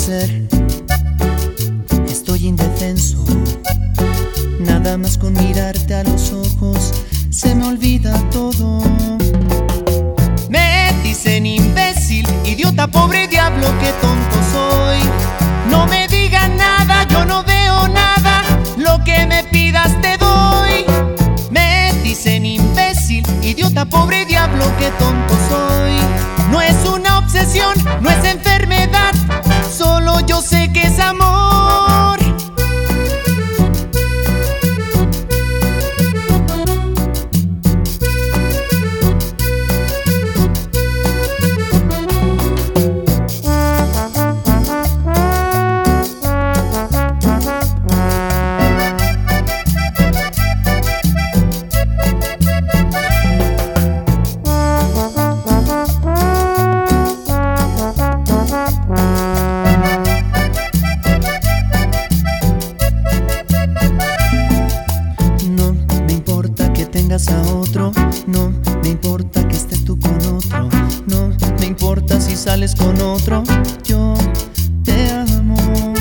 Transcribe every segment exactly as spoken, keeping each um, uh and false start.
hacer? Estoy indefenso. Nada más con mirarte a los ojos se me olvida todo. Me dicen imbécil, idiota, pobre diablo, qué tonto soy. No me digan nada, yo no veo nada, lo que me pidas te doy. Me dicen imbécil, idiota, pobre diablo, qué tonto soy. No es una obsesión, no es enfermedad, solo yo sé que es amor. A otro, no me importa que estés tú con otro, no me importa si sales con otro, yo te amo,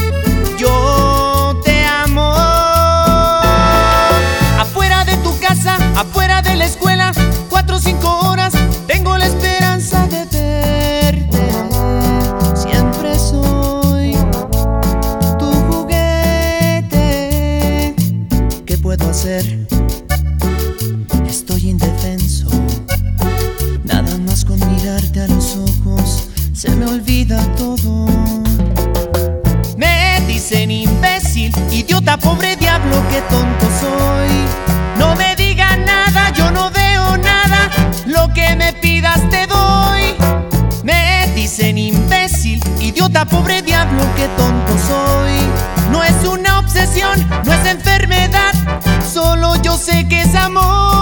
yo te amo. Afuera de tu casa, afuera de la escuela, cuatro o cinco horas, tengo la esperanza de verte. Siempre soy tu juguete. ¿Qué puedo hacer? Estoy indefenso. Nada más con mirarte a los ojos se me olvida todo. Me dicen imbécil, idiota, pobre diablo, qué tonto soy. No me digan nada, yo no veo nada, lo que me pidas te doy. Me dicen imbécil, idiota, pobre diablo, qué tonto soy. No es una obsesión, no es enfermedad, solo yo sé que es amor.